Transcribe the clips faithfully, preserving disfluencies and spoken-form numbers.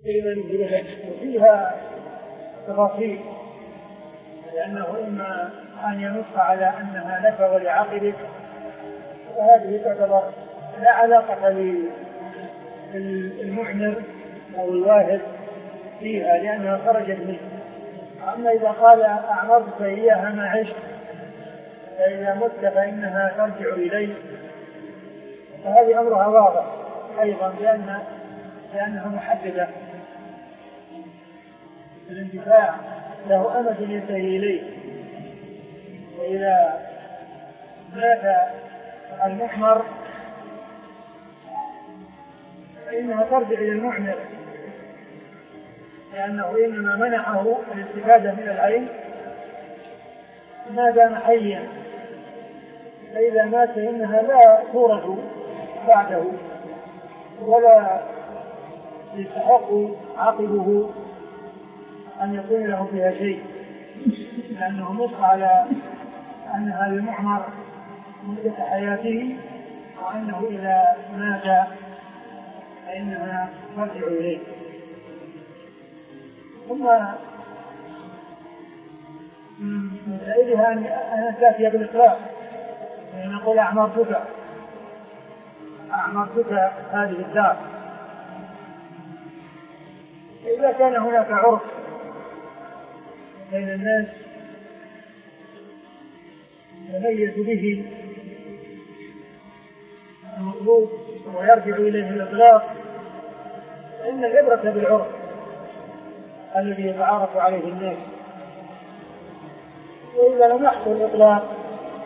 وفيها تفاصيل، لأنه إما أن ينص على أنها لك ولعقبك، وهذه تعتبر لا علاقة للمعمر أو الواهب فيها لأنها خرجت منه. أما إذا قال أعمرتك إياها ما عشت فإذا مت فإنها ترجع إلي، فهذه أمرها واضح أيضا لأن لأنها محددة الانتفاع له أمد ينتهي إليه. وإذا مات المحمر فإنها ترجع إلى المعمر، لأنه إنما منعه الاستفادة من العين ما دام حيا، فإذا مات فإنها لا تورث بعده ولا يستحق عقبه أن يكون له فيها شيء، لأنه نص على أنها للمعمر مدة حياته، وأنه إذا مات فإنها ترجع إليه. ثم من سائلها أن تأتي بالإطلاق، نقول أعمرتك أعمرتك هذه الدار. إذا كان هناك عرف بين الناس يميز به المطلوب ويرجع إليه الإطلاق، فإن العبرة بالعرف الذي يتعارف عليه الناس. وإذا لم يحصل الإطلاق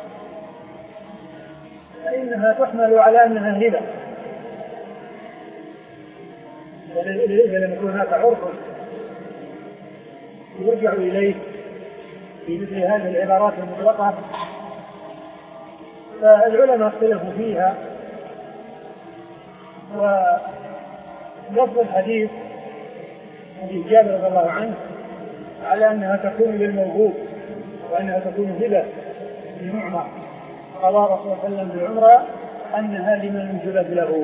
فإنها تحمل على أنها هبة، إذا لم يكن هناك عرف يرجع إليه في مثل هذه العبارات المطلقة. فالعلماء اختلفوا فيها، ولفظ الحديث حديث جابر رضي الله عنه على أنها تكون للموهوب وأنها تكون هبة للمعمر. قال رسول الله صلى الله عليه وسلم بالعمرة أنها لمن وجبت له.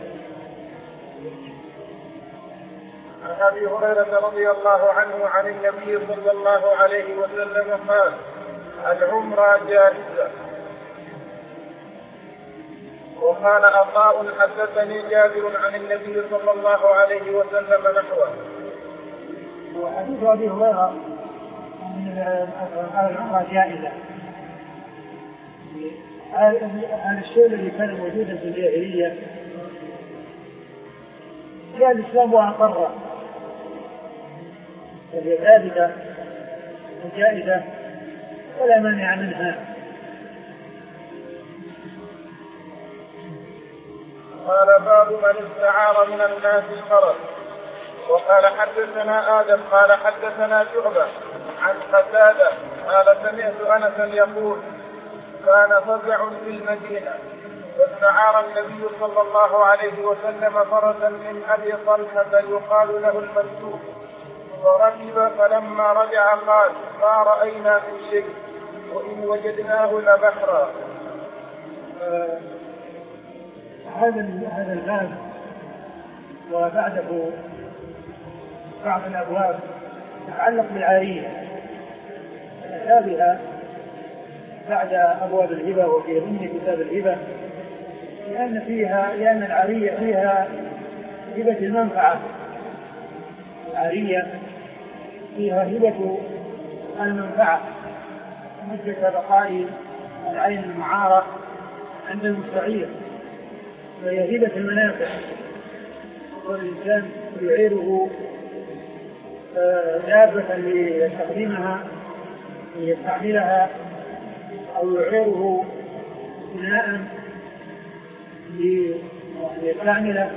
عن أبي هريرة رضي الله عنه عن النبي صلى الله عليه وسلم قال: العمرة جائزة. وقال عطاء: حدثني جابر عن النبي صلى الله عليه وسلم نحوه. وحديث أبي هريرة أن العمرة جائزة، هذا الشيء الذي كان موجودا في الجاهلية جاء الإسلام وأقره، وهي ثابتة وجائزة ولا مانع منها. قال: باب من استعار من الناس الخرج. وقال: حدثنا آدم قال حدثنا شعبة عن قتادة قال: سمعت أنسا يقول: كان فزع في المدينة واستعار النبي صلى الله عليه وسلم فرسا من أبي طلحة يقال له المنسوب، فركب، فلما رجع قال: ما رأينا من شيء وإن وجدناه لبحرا. آه هذا هذا الباب وبعده بعض الأبواب تتعلق بالعارية كتابها بعد أبواب الهبة وفي ضمن كتاب الهبة، لأن فيها لأن العارية فيها هبة المنفعة. العارية فيها هبة المنفعة مدة بقاء العين المعارة عند المستعير، وهي هبة المنافع، والإنسان يعيره دابة ليستخدمها ليستعملها، أو يعيره بناء ليستعمله،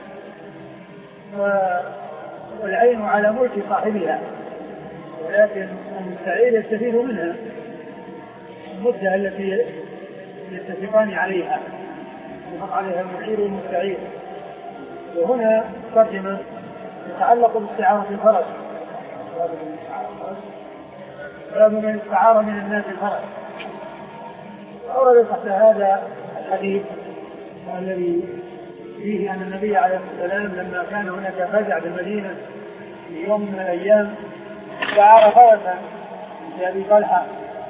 والعين على ملك صاحبها، ولكن المستعير يستفيد منها المدة التي يتفقان عليها يفق عليها المعير والمستعير. وهنا ترجمة يتعلق باستعارة الفرس، باب من استعار من الناس الفرس. أورد تحت هذا الحديث الذي فيه أن النبي عليه الصلاة والسلام لما كان هناك فزع بالمدينة في يوم من الأيام استعار فرسا لأبي طلحة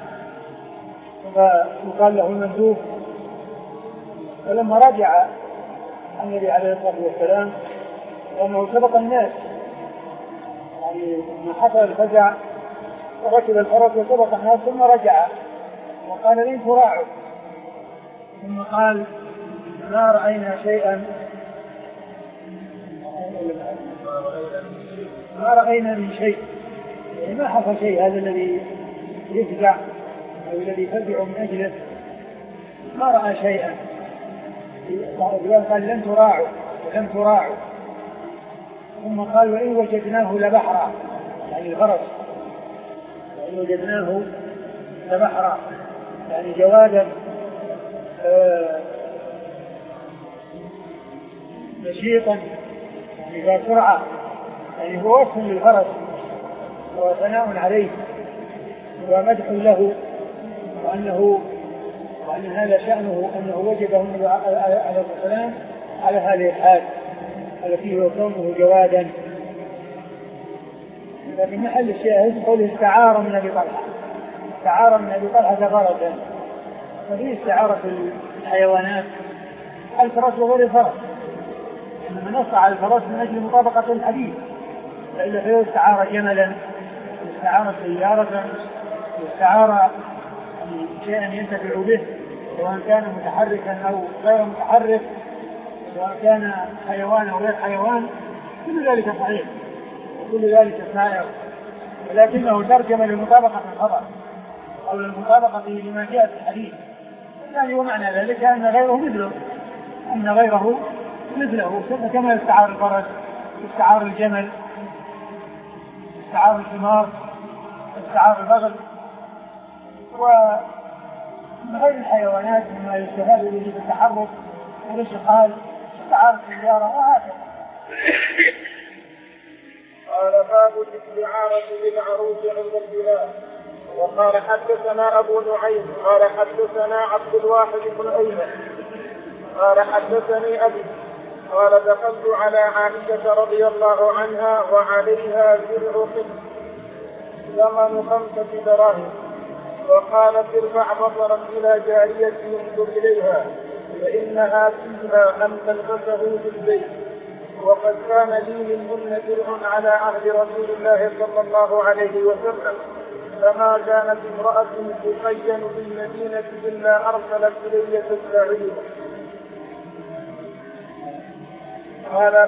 وقال له المندوب، فلما رجع النبي عليه الصلاة والسلام لأنه سبق الناس، يعني لما حصل الفزع وركب الفرس وسبق الناس ثم رجع وقال لن تراعوا، ثم قال ما رأينا شيئا ما رأينا من شيء، يعني ما حصل شيء، هذا الذي يفزع أو الذي يفزع من أجله ما رأى شيئا. قال لن تراعوا ولم تراعوا، ثم قال وإن وجدناه لبحرا، يعني الفرس وإن وجدناه لبحرا يعني جوادا نشيطا يعني ذا سرعة، يعني هو وصف للفرس وثناء عليه ومدح له، وأنه وأن هذا شأنه أنه وجده عليه السلام على هذه الحال التي هو كونه جوادا. لكن محل الشاهد قوله استعار من أبي طلحة، استعار من أبي طلحة فرسا، ففي استعارة الحيوانات الفرس وغير الفرس، إنما نص على الفرس من أجل مطابقة الحديث، فإلا فيه استعار جملا واستعار سيارة واستعار شيئا ينتفع به سواء كان متحركا أو غير متحرك، سواء كان حيوان أو غير حيوان، كل ذلك صحيح وكل ذلك سائر، ولكنه ترجم لمطابقة الخبر أو للمطابقة لما جاء في الحديث، يعني ومعنى ذلك أن غيره مثله أن غيره مثله كما استعار الفرس استعار الجمل استعار الحمار استعار البغل وغير الحيوانات مما يستفاد به في التحرك والاشتغال استعار السيارة وهكذا. قال باب الاستعارة للعروس عند البلاد. وقال حدثنا أبو نعيم قال حدثنا عبد الواحد بن أيمن قال حدثني أبي قال دخلت على عائشة رضي الله عنها وعليها درع قط ثمن خمسة دراهم، وقالت ارفع بصرك إلى جارية ينظر إليها فإنها فيها أن تلبسه في البيت، وقد كان لي منهن درع على عهد رسول الله صلى الله عليه وسلم، فما كانت امرأة تزين بالمدينة إلا أرسلت إلي تستعير. قال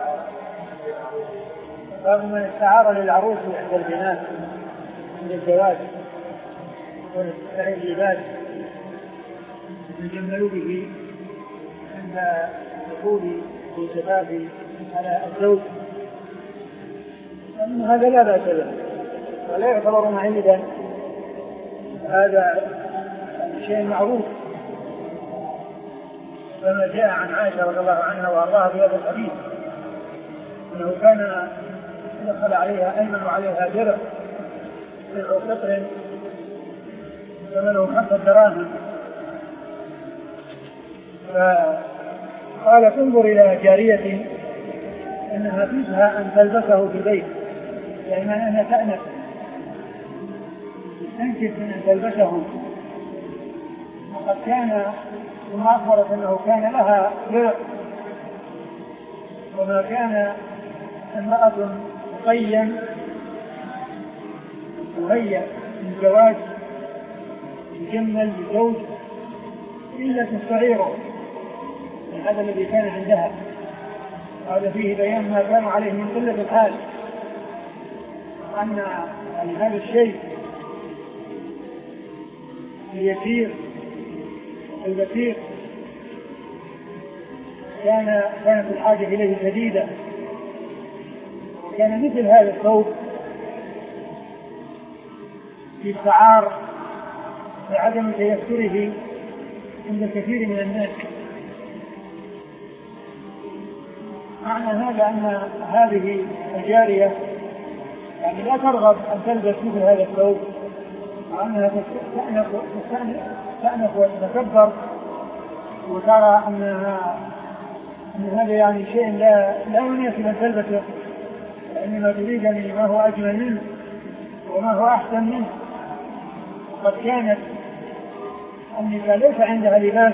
فمن استعار للعروس عند البناء عند الزواج ونستعير اللباس يجمل به عند دخول الشباب على الزوج، أن هذا لا بأس له ولا يعتبر معيدا، هذا شيء معروف، كما جاء عن عائشة رضي الله عنها وأرضاها في هذا الحديث أنه كان دخل عليها أيمن وعليها درع درع قطر ثمنه خمسة دراهم، فقال انظر إلى جارية أنها فيها أن تلبسه في البيت، يعني أنها تأنف تنكف من أن تلبسه، وقد كان ثم أخبرت أنه كان لها درع، وما كان امرأة تقيم مهيأ للزواج يجمل للزوج إلا تستعيره، هذا الذي كان عندها. هذا فيه بيان ما كان عليه من قلة الحال، أن يعني هذا الشيء اليسير البسيط كان كانت الحاجة إليه شديدة، وكان مثل هذا الثوب يستعار لعدم تيسره عند الكثير من الناس. معنى هذا أن هذه الجارية يعني لا ترغب أن تلبس مثل هذا الثوب، وأنها تستأنف وتتكبر وترى أنها هذا يعني شيء لا لا يناسب أن تلبسه، إنما تريدني ما هو أجمل منه وما هو أحسن منه. قد كانت النساء ليس عندها لباس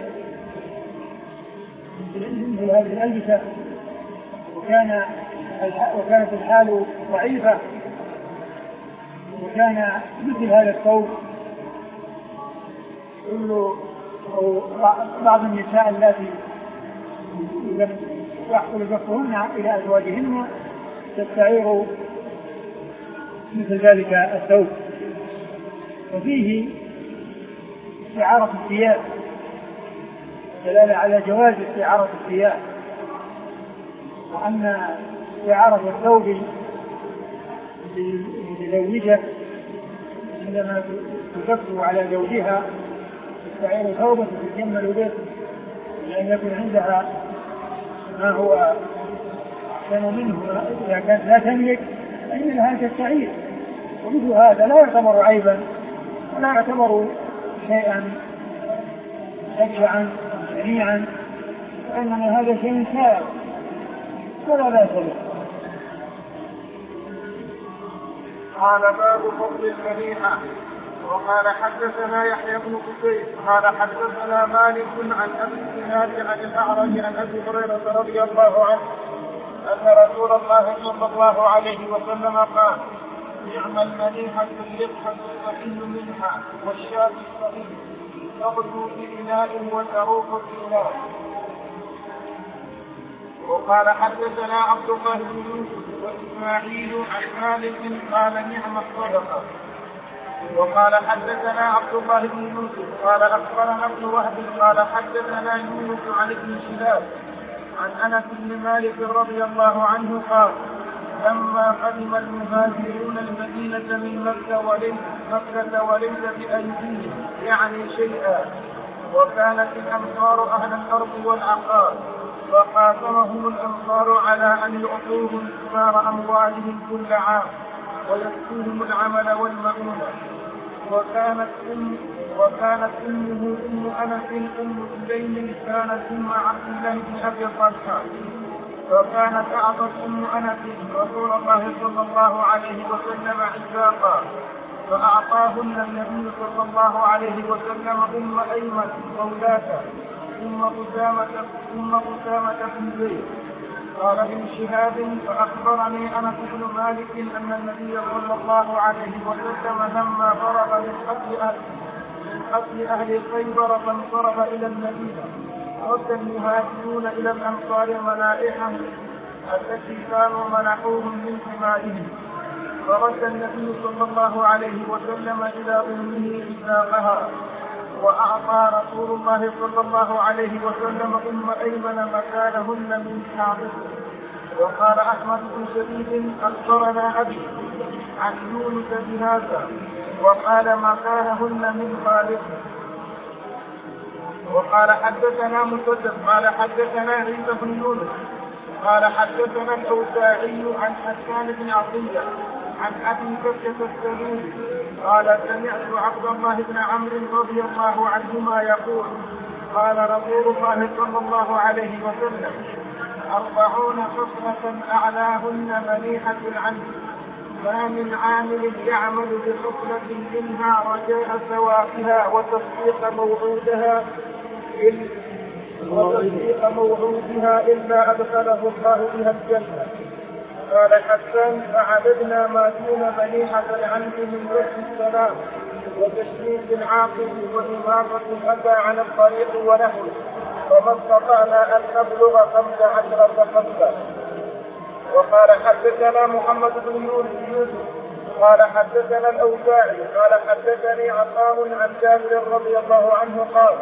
مثل هذه الألبسة، وكان وكانت الحال ضعيفة، وكان مثل هذا الثوب كل بعض النساء التي يحصل جفهن إلى أزواجهن تستعير مثل ذلك الثوب. وفيه استعارة الثياب دلالة على جواز استعارة الثياب، وأن استعارة الثوب لزوجها عندما تكفر على زوجها تستعير ثوبا تتجمل به لأن يكون عندها ما هو أحسن منه إذا كانت لا تملك فإن لها تستعير. ومثل هذا لا يعتبر عيبا ولا يعتبر شيئا شجعا شنيعا، وإنما هذا شيء سائر ولا بأس به. قال باب فضل المنيحة. وقال حدثنا يحيى بن كثير قال حدثنا مالك عن ابي الزناد عن الاعرج عن ابي هريره رضي الله عنه ان رسول الله صلى الله عليه وسلم قال: نعم المنيحة اللقحة الصحيح منها والشاة الصحيح تغدو في إناء وتروح في إناء. وقال حدثنا عبد الله بن يوسف وإسماعيل عن مالك قال: نعم الصدقة. وقال حدثنا عبد الله بن يوسف قال أخبرنا ابن وهب قال حدثنا يونس عن ابن شهاب عن أنس بن مالك رضي الله عنه قال: لما قدم المهاجرون المدينة من مكة وليس مكة وليس بأيديهم يعني شيئا، وكانت الأنصار أهل الأرض والعقار، فقاسمهم الأنصار على أن يعطوهم ثمار أموالهم كل عام ويكفوهم العمل والمؤونة. وكانت أم وكانت أمه أم أنس أم سليم كانت أم عبد الله بن أبي طلحة، فكانت أعطت أم أنس رسول الله صلى الله عليه وسلم عتاقا، فأعطاهن النبي صلى الله عليه وسلم أم أيمن مولاته ثم أسامة ثم أسامة بن زيد. قال ابن شهاب: فأخبرني أنس بن مالك أن النبي صلى الله عليه وسلم لما فرغ من قتل أهل من قتل أهل خيبر فانصرف إلى المدينة رد المهاجرون إلى الأنصار منائحهم التي كانوا منحوهم من ثمارهم، فرد النبي صلى الله عليه وسلم إلى أمه عتاقها، وأعطى رسول الله صلى الله عليه وسلم أم أيمن مكانهن من حاضره. وقال أحمد بن شديد: أخبرنا أبي عن يونس بهذا، وقال مكانهن من خالقه. وقال حدثنا مسدد قال حدثنا عيسى بن يونس قال حدثنا الأوزاعي عن حسان بن عطية عن أبي بكر السلولي قال: سمعت عبد الله بن عمرو رضي الله عنهما يقول: قال رسول الله صلى الله عليه وسلم: أربعون خصلة أعلاهن منيحة العمل، ما من عامل يعمل بخصلة منها رجاء ثوابها وتصديق موعودها وتصديق موعودها إلا أدخله الله بها الجنة. قال حسان: فعددنا ما دون منيحة العمل من رد السلام وتشميت العاقل وإماطة الأذى عن الطريق ونحوه، فما استطعنا أن نبلغ خمس عشرة خمسة. وقال حدثنا محمد بن يوسف قال حدثنا الأوزاعي قال حدثني عطاء عن جابر رضي الله عنه قال: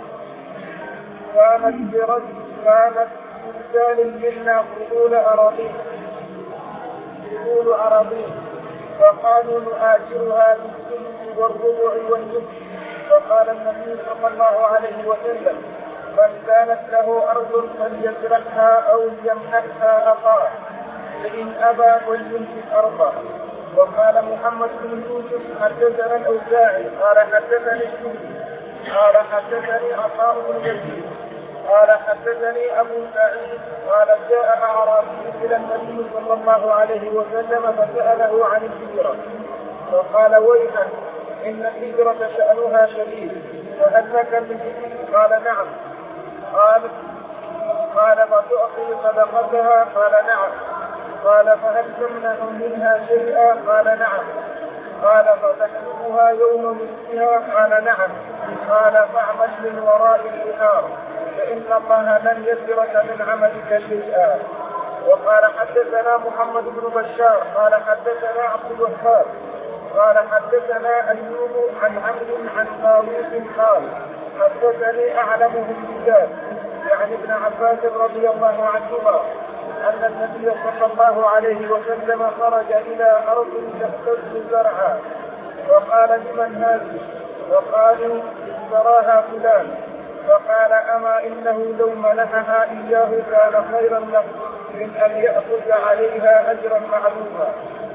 كانت برجل كانت رجال منا فضول أراضين فضول أراضين فقالوا نؤاجرها بالثلث والربع والنصف. فقال النبي صلى الله عليه وسلم: من كانت له أرض فليزرعها أو ليمنحها أخاه، فإن أبى فليمسك أرضه. وقال محمد بن يوسف حدثنا الأوزاعي قال حدثني قال حدثني عطاء بن يزيد قال حدثني أبو سعيد قال جاء أعرابي إلى النبي صلى الله عليه وسلم فسأله عن الهجرة فقال ويحك إن الهجرة شأنها شديد فهل لك من هجرة؟ قال نعم. قال قال فتعطي صدقتها؟ قال نعم. قال فهل تمنع منها شيئا؟ قال نعم. قال فتحرمها يوم مسكها؟ قال نعم. قال فاعمل من وراء البحار فإن الله لن يسرك من عملك شيئا. وقال حدثنا محمد بن بشار قال حدثنا عبد الوهاب قال حدثنا أيوب عن عمرو عن طاووس قال حدثني أعلمهم بذلك يعني ابن عباس رضي الله عنهما أن النبي صلى الله عليه وسلم خرج إلى أرض تهتز زرعا وقال لمن هذه؟ وقالوا اشتراها فلان فقال أما إنه لو منحها إياه كان خيرا له من أن يأخذ عليها أجرا معلوما.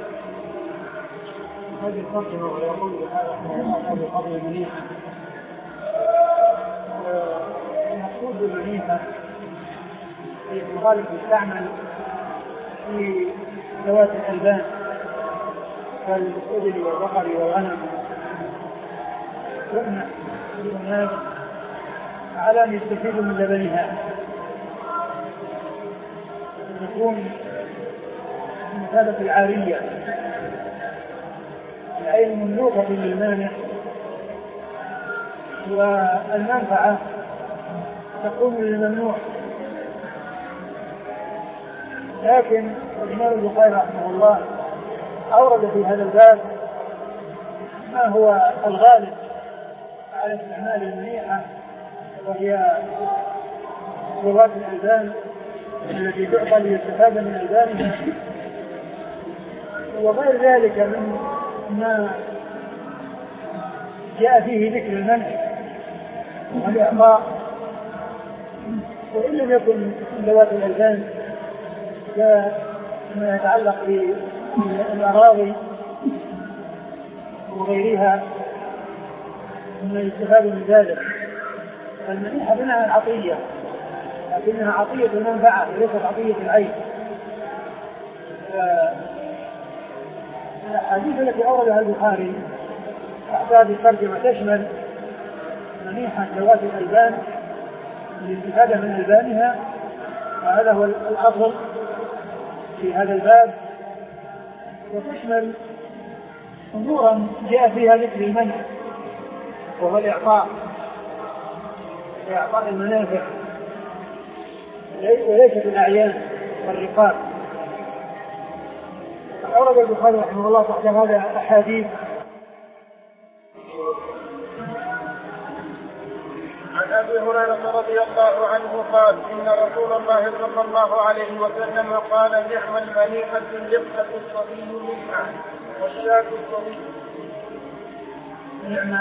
هذه الترجمة ويقول هذا قبل المنيحة. المقصود بالمنيحة في الغالب يستعمل في ذوات الألبان كالإبل والبقر والغنم يمنع الناس على أن يستفيدوا من لبنها تكون مثابة العارية أي مملوكة للمانع والمنفعة تقوم للممنوع. لكن الإمام البخاري رحمه الله أورد في هذا الباب ما هو الغالب على استعمال المنيحة وهي ذوات الألبان التي تعطى ليستفاد من ألبانها وغير ذلك من ما جاء فيه ذكر المنع والإعطاء. وإن لم يكن ذوات الألبان كما يتعلق بالأراضي وغيرها مما يستفاد من ذلك فالمنيحة منها العطية لكنها عطية المنفعة وليست عطية العين. الحديث التي أوردها البخاري تحت هذه الترجمة تشمل منيحة ذوات الألبان للاستفادة من ألبانها وهذا هو الأفضل في هذا الباب وتشمل أمورا جاء فيها ذكر المنع وهو الإعطاء إعطاء المنافع وليست الأعيان والرقاب. أورد البخاري رحمه الله تحت هذا أحاديث عن أبي هريرة رضي الله عنه قال إن رسول الله صلى الله عليه وسلم قال نعم المنيحة اللقة الصبي منها والشاة الصبي. نعم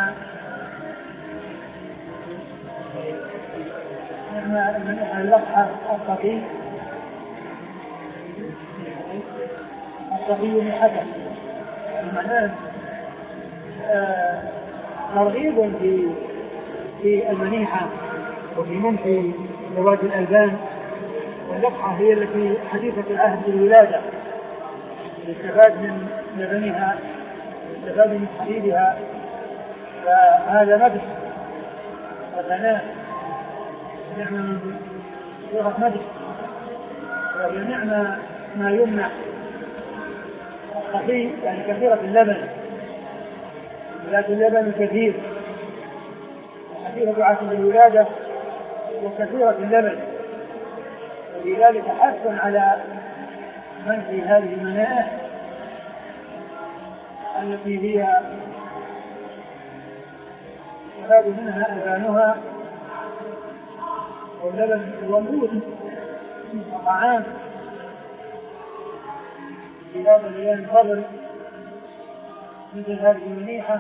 نعم المنيحة اللقحة الصبي الصبي من حكم المعنى ترغيب في في المنيحة وفي منح ذوات الألبان واللقحة هي التي حديثة العهد بالولادة يستفاد من لبنها يستفاد من حليبها فهذا مدح وثناء نعمة من صيغة مدح وهي نعمة ما يمنع الصفي يعني كثيرة اللبن ذات اللبن كثير كثيرة عهد الولادة وكثيرة اللبن ولذلك حث على منع هذه المنائح التي هي يستفاد منها ألبانها واللبن والموت وطعام في هذا الأيام الفضل مثل هذه المنيحة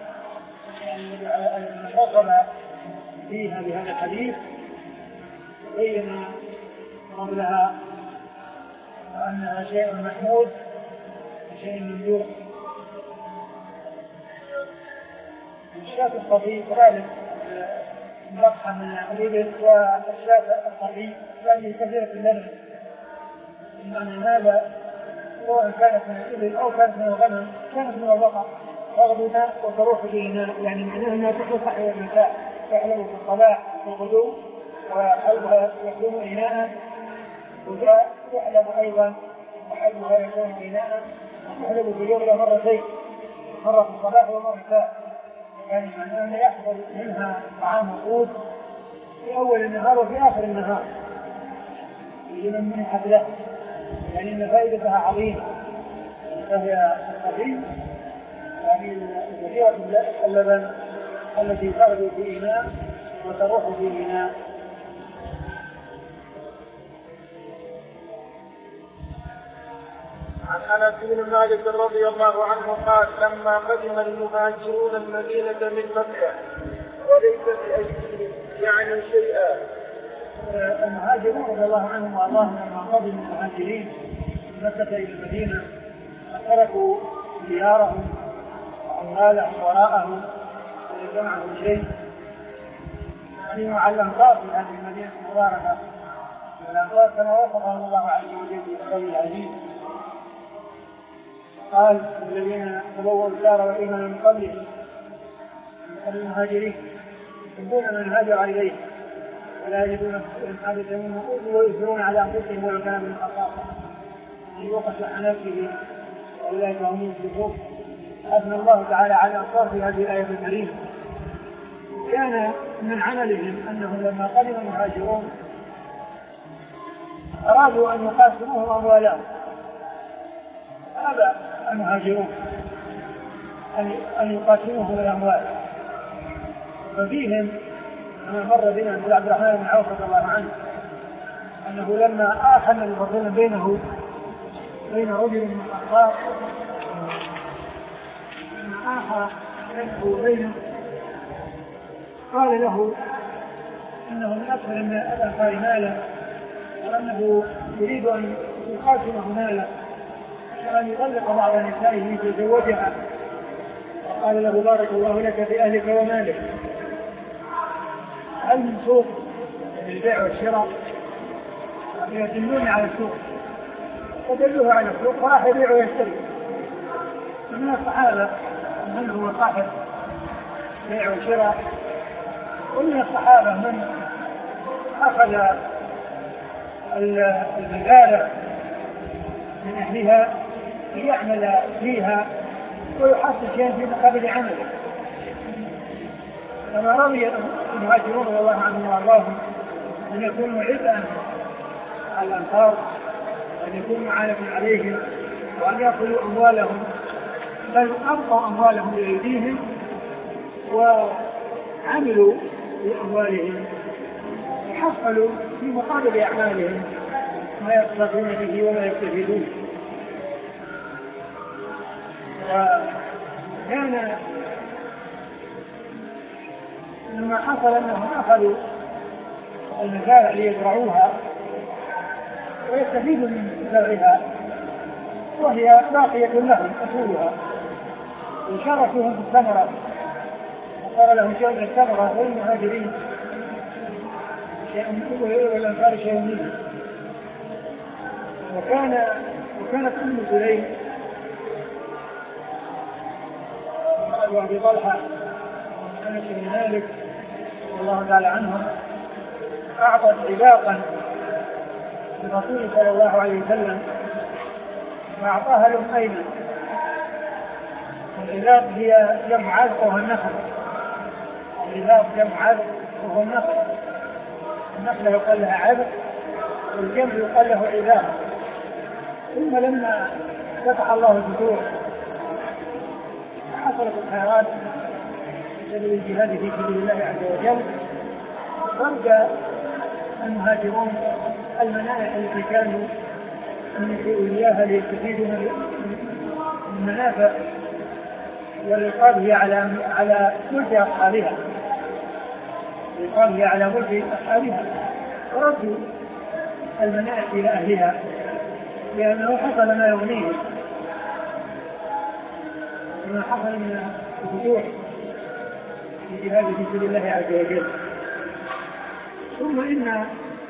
المفصل فيها بهذا الحديث بين قبلها أنها شيء محمود وشيء ممدوح. الشاة الصفي غالب بطحة من الإبل والشاة الصغير هذه كثيرة اللبن، يعني هذا سواء كانت من الإبل أو كانت من الغنم كانت من البقر تغدو وتروح في إناء، يعني معناها أنها تطلق إلى النساء تحلب في الصباح في الغدو وحلبها يكون إناء، وتحلب أيضا وحلبها يكون إناء، وتحلب في اليوم مرتين، مرة في الصباح ومرة، يعني معناها أنه يحصل منها طعام وقود في أول النهار وفي آخر النهار يجب من حفلة، يعني أن فائدتها عظيمة، فهي الخفيف يعني كثيرة اللبن التي تغدو في إناء وتروح في إناء. عن أنس بن مالك رضي الله عنه قال لما قدم المهاجرون المدينة من مكة وليس بأيديهم يعني شيئا. المهاجرون رضي الله عنهم وارضاهم لما قدم المهاجرين من مكة إلى المدينة تركوا ديارهم وأموالهم وراءهم وليس معهم شيء، يعني مع الأنصار في هذه المدينة المباركة، الأنصار كما وصفهم الله عز وجل في قوله العزيز قال الذين تبوأوا الدار والإيمان من قبلهم المهاجرين يحبون من هاجر إليه ولا يجدون حاجة منه ويؤثرون على أنفسهم ولو كان من خطاهم يوقف عن نفسه وأولئك هم المفلحون. أثنى الله تعالى على الأنصار في هذه الآية الكريمة. كان من عملهم أنهم لما قدم المهاجرون أرادوا أن يقاسموهم أموالهم، هذا المهاجرون أن يقاسموهم الأموال، ففيهم أنا مر بنا عند عبد الرحمن بن عوف رضي الله عنه أنه لما آخن الفضل بينه بين رجل من الأنصار لما آخى بينه بينه قال له إنه من أكثر من الأنصار مالا وأنه يريد أن يقاسمه مالا وأن يطلق بعض نسائه ليتزوجها، قال له بارك الله لك في أهلك ومالك، هل من سوق البيع والشراء؟ يدلون على السوق ودلوه على السوق فراح يبيع ويشتري. من الصحابة من هو صاحب بيع وشراء، ومن الصحابة من أخذ البذالة من أهلها ليعمل فيها ويحصل شيئا في مقابل عمله. كما رضي المهاجرون رضي الله عنهم وارضاهم ان يكونوا عبئا على الانصار وان يكونوا عالة عليهم وان ياخذوا اموالهم، بل ابقوا اموالهم بايديهم وعملوا باموالهم وحصلوا في مقابل اعمالهم ما يقتدون به وما يستفيدون. وكان لما حصل أنهم أخذوا المزارع ليزرعوها ويستفيدوا من زرعها وهي باقية لهم أصولها، وشاركوهم في الثمرة وصار لهم شيء من الثمرة والمهاجرين شيء من والأنصار شيء منه. وكان وكانت أم سليم وأبي طلحة أنس بن مالك رضي الله تعالى عنهم أعطت عباقا للرسول صلى الله عليه وسلم وأعطاها لهم أيمن. العباق هي جمع عذق وهو النخل، العباق جمع عذق وهو النخل، النخلة يقال لها عذق والجمع يقال له عباق. ثم لما فتح الله الفتوح حصلت الخيرات بسبب الجهاد في سبيل الله عز وجل، خرج المهاجرون المنائح التي كانوا ينشئوا إياها ليستفيدوا من المنافع والرقابه على على ملك أصحابها، رقابه على ملك أصحابها، وردوا المنائح إلى أهلها لأنه حصل ما يغنيهم ما حصل من الفتوح في جهاد في سبيل الله عز وجل. ثم إن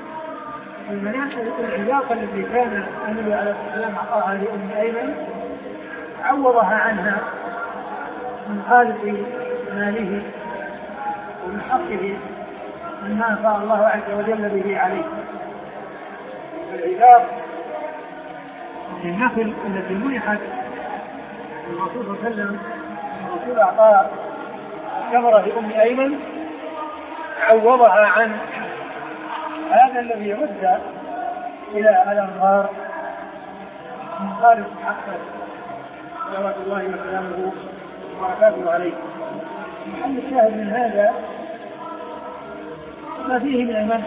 العلاقة التي كان النبي عليه الصلاة والسلام أعطاها لأم أيمن عوضها عنها من خالق ماله ومن حقه مما أفاء الله عز وجل به عليه. العلاقة النخل التي منحت الرسول صلى الله عليه وسلم، الرسول أعطى ثمرة لأم أيمن عوضها عن هذا الذي رد إلى الأنصار من خالص حقه صلوات الله وسلامه وبركاته عليه. محل الشاهد من هذا ما فيه من المنح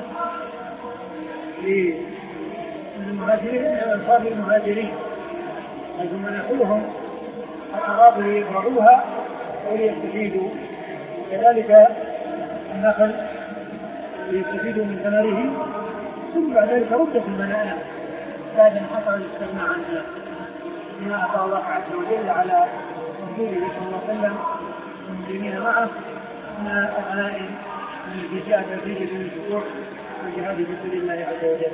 للمهاجرين والأنصار للمهاجرين، حيث منحوهم الأراضي ليزرعوها وليستفيدوا، كذلك النخل ليستفيدوا من ثمره، ثم بعد ذلك ردت المنائع بعد ان حصل الاستغناء عنها بما اتى الله عز وجل على رسوله صلى الله عليه وسلم والمسلمين معه من الغنائم التي جاءت نتيجه من الشكور والجهاد في سبيل الله عز وجل.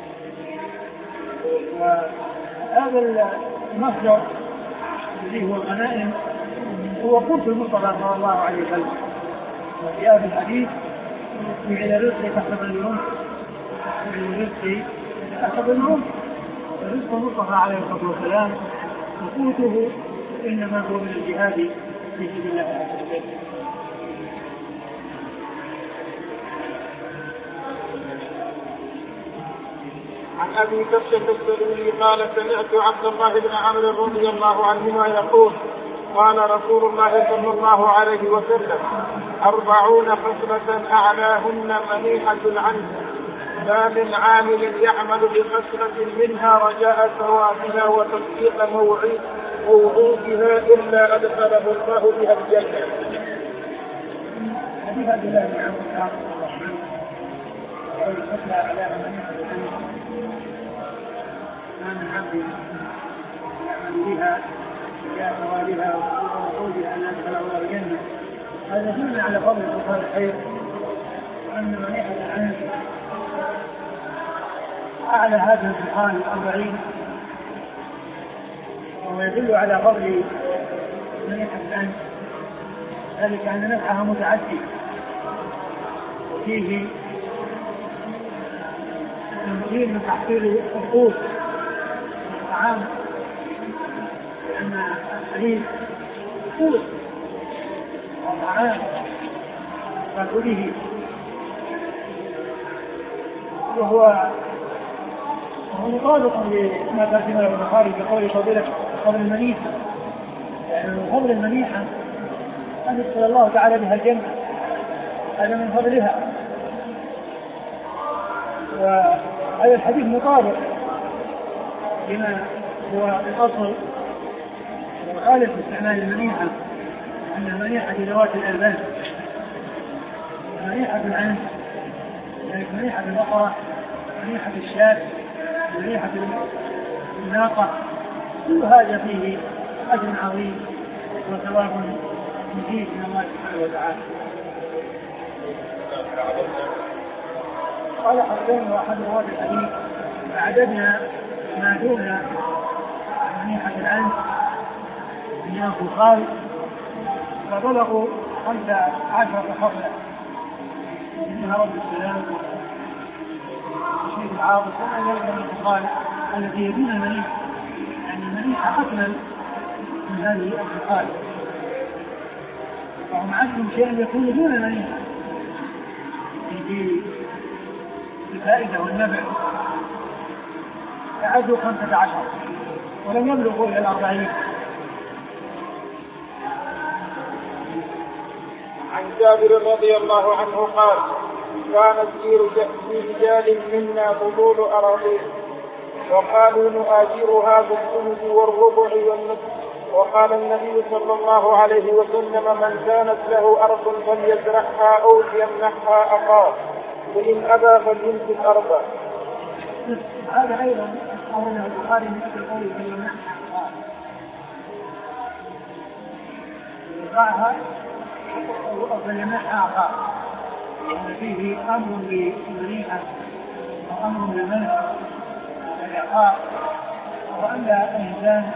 وهذا المصدر الذي هو الغنائم هو قرص المصطفى صلى الله عليه وسلم، وجاء في الحديث من الرزق تحسب اليوم من الرزق تحسب اليوم. الرزق المصطفى عليه الصلاة والسلام وقوته إنما هو من الجهاد في سبيل الله عز وجل. عن أبي كبشة السلولي قال سمعت عبد الله بن عمرو رضي الله عنهما يقول قال رسول الله صلى الله عليه وسلم أربعون خصلة أعلاهن منيحة العنز، ما من عامل يعمل بخصلة منها رجاء ثوابها وتصديق موعودها إلا أدخله الله بها الجنة. حديث عبد الله بن عمرو قال الخصلة أعلاها منيحة العنز، ما من عبد يعمل بها جاء ثوابها وصديق أن أدخله الله الجنة. هذا يدل على فضل وفضل الخير، وأن منيحة العنز أعلى هذا الخصال الأربعين، وهو يدل على فضل منيحة العنز، ذلك أن نفعها متعدي وفيه تمكين من تحصيل القوت والطعام، لأن الحديث قوت وطعام فكله، وهو مطابق لما ترجمه البخاري بقول فضيلة فضل المنيحة، يعني فضل المنيحة أن يدخل الله تعالى بها الجنة، هذا من فضلها. وهذا الحديث مطابق لما هو الأصل وخالف استعمال المنيحة، أن المنيحة ذوات الألبان، منيحة العنز يعني منيحة البقرة، منيحة الشاة، منيحة الناقة، كل هذا فيه أجر عظيم وثواب مزيد من الله سبحانه وتعالى. قال حسين واحد رواه الحديث فعددنا ما دون منيحة العنز من الخصال فبلغوا خمسة عشرة خصلة، منها رب السلام والشيء العاطف وما ذلك من الخصال التي يدون المنيحة، يعني المنيحة أكمل من هذه الخصال، وهم عندهم شيء يكون دون المنيحة في الفائدة والنبع، فعدوا خمسة عشر ولم يبلغوا إلى الأربعين. عن جابر رضي الله عنه قال كانت في رجال منا فضول أراضين وقالوا نؤاجرها بالثلث والربع والنصف، وقال النبي صلى الله عليه وسلم من كانت له أرض فليزرعها أو ليمنحها أخاه وإن أبى فليمسك أرضه. هذا أيضا أولا البخاري من أجل قوله فليمنحها أخاه، يزرعها أو فليمنحها أخاه، أن فيه أمر بالمنيحة وأمر بالمنع والإعطاء، وأن الإنسان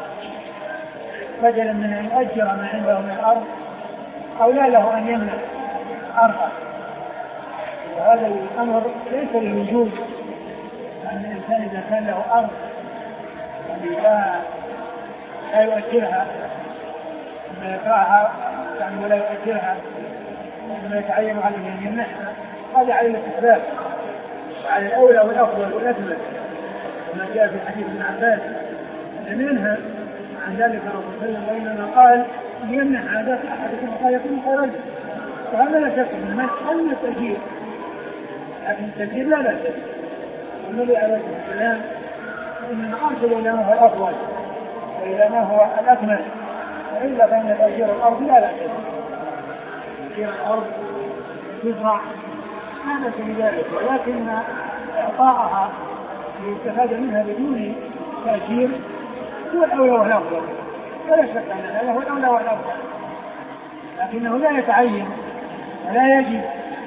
بدلا من أن يؤجر ما عنده من الأرض أولى له أن يمنع أرضه. وهذا الأمر ليس للوجود، أن الإنسان إذا كان له أرض لا لا يؤجرها ولا يكرهها يعني ولا يؤجرها ولا يتعين عليه أن يمنحها، هذا على الاستحباب وعلى الأولى والأفضل والأكمل، وما جاء في حديث ابن عباس لم ينهى عن ذلك الرسول صلى الله عليه وسلم، وإنما قال يمنع عادات أحدكم قال يكون خيرا. وهذا لا شك من المنع أو من التأجير، لكن التأجير لا لا شك. والنبي عليه الصلاة والسلام إنما أرسل إلى ما هو الأفضل وإلى ما هو الأكمل، وإلا فإن تأجير الأرض لا لا شك. تأجير الأرض تزرع لا بأس بذلك، ولكن إعطاءها للاستفادة منها بدون تأجير هو الأولى والأفضل، ولا شك أن هذا هو الأولى والأفضل، لكنه لا يتعين ولا يجب،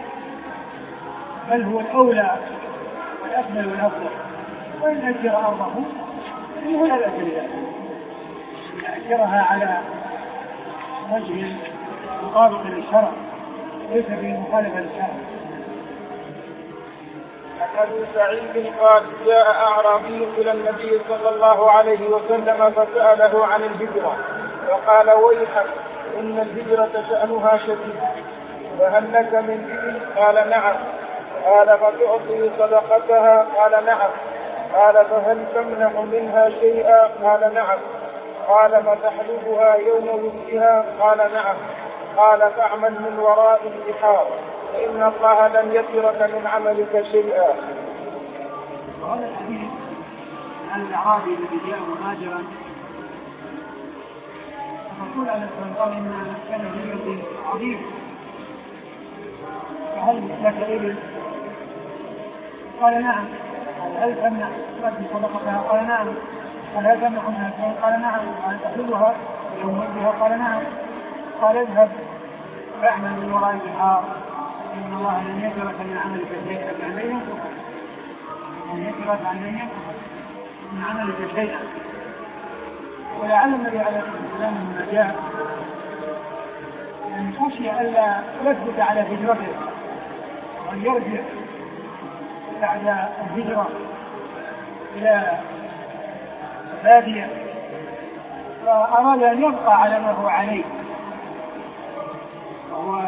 بل هو الأولى والأكمل والأفضل. وإن أجر أرضه فهو لا بأس بذلك، أجرها على وجه مطابق للشرع ليس في مخالفة للشرع. عن أبي سعيد قال جاء أعرابي إلى النبي صلى الله عليه وسلم فسأله عن الهجرة فقال ويحك إن الهجرة شأنها شديد، فهل لك من إبل؟ قال نعم. قال فتعطي صدقتها؟ قال نعم. قال فهل تمنع منها شيئا؟ قال نعم. قال فتحلبها يوم ولدها؟ قال نعم. قال فاعمل من وراء البحار فإن الله لن يترك من عملك شيئا. وهذا الحديث عن الأعرابي الذي جاء مهاجرا فقال عليه الصلاة والسلام إن كان هجرتي عظيم، فهل لك إبل؟ قال نعم. قال هل تمنع رد صدقتها؟ قال نعم. قال هل تمنع منها شيء؟ قال نعم. قال تحلبها يوم ولدها؟ قال نعم. قال اذهب فاعمل من وراء البحار إن الله لن يترك من عملك شيئا، لن ينقص لن يترك عن لن ينقص من عملك شيئا. ولعل النبي عليه الصلاة والسلام لما جاء يعني خشي ألا يثبت على هجرته وأن يرجع بعد الهجرة إلى بادية، فأراد أن يبقى على ما هو عليه، وهو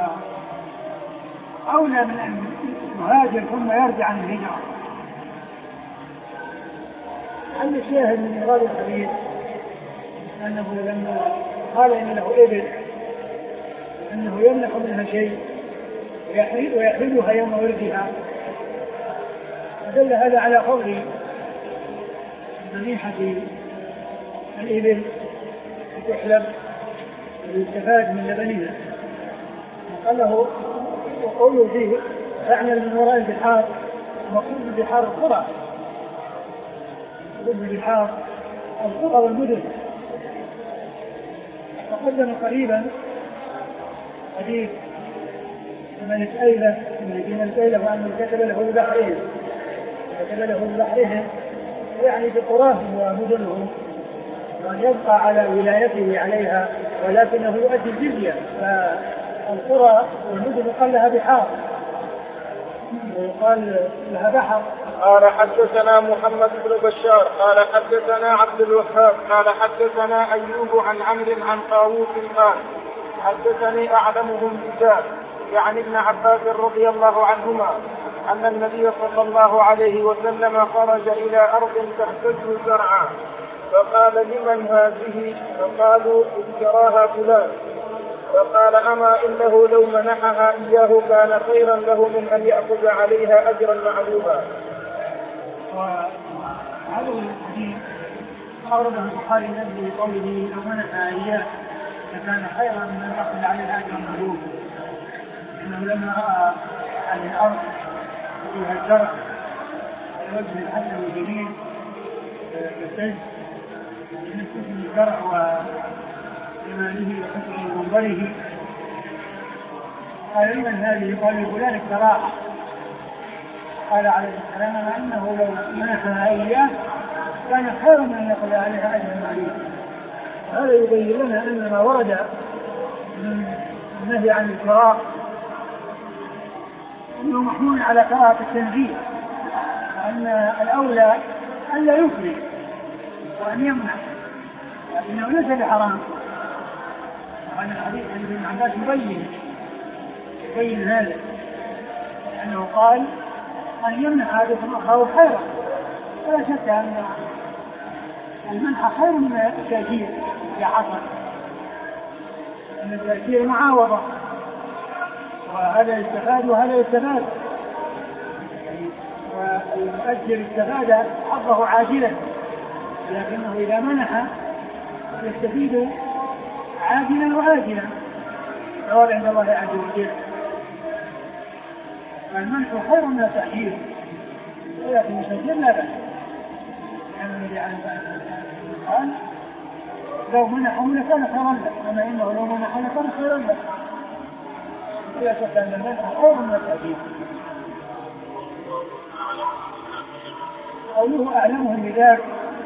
أولى من أن يهاجر ثم يرجع عن الهجرة. عند الشاهد من مراد الحديث أنه لما قال إن له إبل أنه يمنح منها شيء ويحرجها يوم ولدها، فدل هذا على قول منيحة الإبل تحلب ويستفاد من لبنها. قال له وقوله فيه فاعمل من وراء البحار، مقصود البحار القرى، مقصود البحار القرى والمدن. تقدم قريبا حديث من الأيلة من الأيلة وأنه كتب له ببحرهم كتب له ببحرهم يعني بقراهم ومدنهم، وأن يبقى على ولايته عليها ولكنه يؤدي الجزية. فالقرى والمدن يقال لها بحار ويقال لها بحر. قال حدثنا محمد بن بشار قال حدثنا عبد الوهاب قال حدثنا أيوب عن عمرو عن طاووس قال حدثني أعلمهم بذلك يعني ابن عباس رضي الله عنهما أن النبي صلى الله عليه وسلم خرج إلى أرض تحتج زرعا فقال لمن هذه؟ فقالوا اشتراها فلان. فقال أما إنه لو منحها إياه كان خيرا له من أن يأخذ عليها أجرا معلوما. وهذا الحديث أورده البخاري من قوله لو منحها إياه فكان خيرا من أن يأخذ عليها أجرا معلوما، إنه لما رأى أن الأرض فيها الزرع الوجه الحسن الجميل بالسجد من حسن الزرع وجماله وحسن منظره قال لمن هذه؟ قال لفلان اشتراها. قال عليه السلام انه لو منحها اياه كان خيرا من ان يقضي عليها اجرا عليه. هذا يبين لنا ان ما ورد من النهي عن الفراق انه محمول على كراهه التنزيه، وان الاولى ان لا يفرق وان يمنع، لكنه ليس بحرام. وان الحديث عن ابن عباس يبين يبين هذا، لانه قال ان يمنع احدكم اخاه خيرا، ولا شك ان المنح خير من التأثير يا حسن، ان التأثير معاوضة، وهذا يستفاد وهذا يستفاد، والمؤجر استفاد حظه عاجلا، لكنه إذا منح يستفيد عاجلا وآجلا ثواب عند الله عز وجل. فالمنح خير من التأخير، ولكن التأخير لا بأس، لأن النبي عليه الصلاة والسلام قال لو منحه لكان خيرا له، أما إنه لو منحه لكان خيرا له. ولا شك أن المنح خير من التأخير. قوله أعلمهم بذلك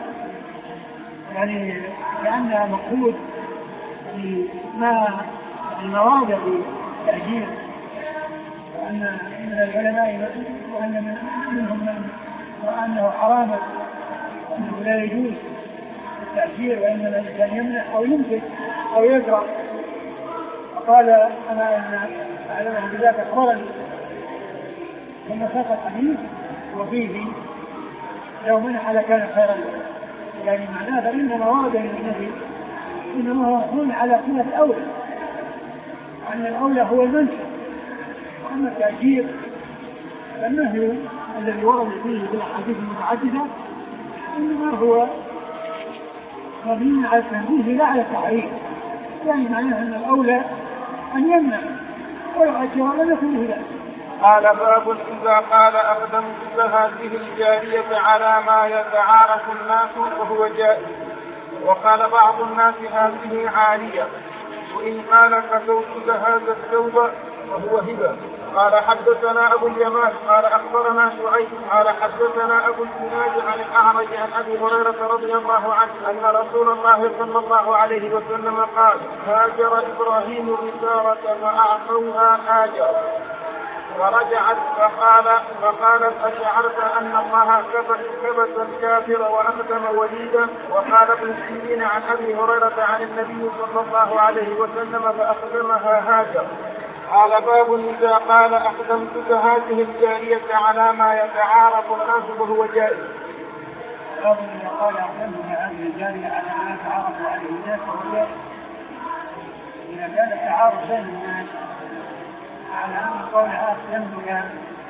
يعني لأن مقصود ما المواضع للتأجير، وأن من العلماء وأن منهم من وأنه حرام وأنه لا يجوز التأجير، وإنما الإنسان يمنع أو يمسك أو يزرع. فقال أنا أن أعلمهم بذلك أخبرني، ثم ساق الحديث وفيه لو منح لكان خيرا له، يعني معناه فإنما ورد من النبي إنما هو يكون على صلة الأولى، أن الأولى هو المنح. وأما التأجير فالنهي الذي ورد فيه بالأحاديث المتعددة إنما هو مبني على التنزيه لا على التحريم، يعني معناه أن الأولى أن يمنع ويؤجر لم يكن له ذلك. قال باب إذا قال أقدمت هذه الجارية على ما يتعارف الناس وهو جائز. وقال بعض الناس هذه عارية، وإن قال كسوت هذا الثوب وهو هبة. قال حدثنا أبو اليمان قال أخبرنا شعيب قال حدثنا أبو الزناد عن الأعرج عن أبي هريرة رضي الله عنه أن رسول الله صلى الله عليه وسلم قال هاجر إبراهيم بسارة فأعطوها هاجر ورجعت فقال فقالت أشعرت أن الله كبس الكافر وأخدم وليدا. وقال ابن سيرين عن أبي هريرة عن النبي صلى الله عليه وسلم فأخدمها هاجر. قال باب إذا قال أخدمتك هذه الجارية على ما يتعارف الناس وهو جائز. باب إذا قال أخدمتك هذه الجارية على ما يتعارف عليه الناس وهو جائز. إذا كان التعارف بين الناس على أن قولها أخدمتك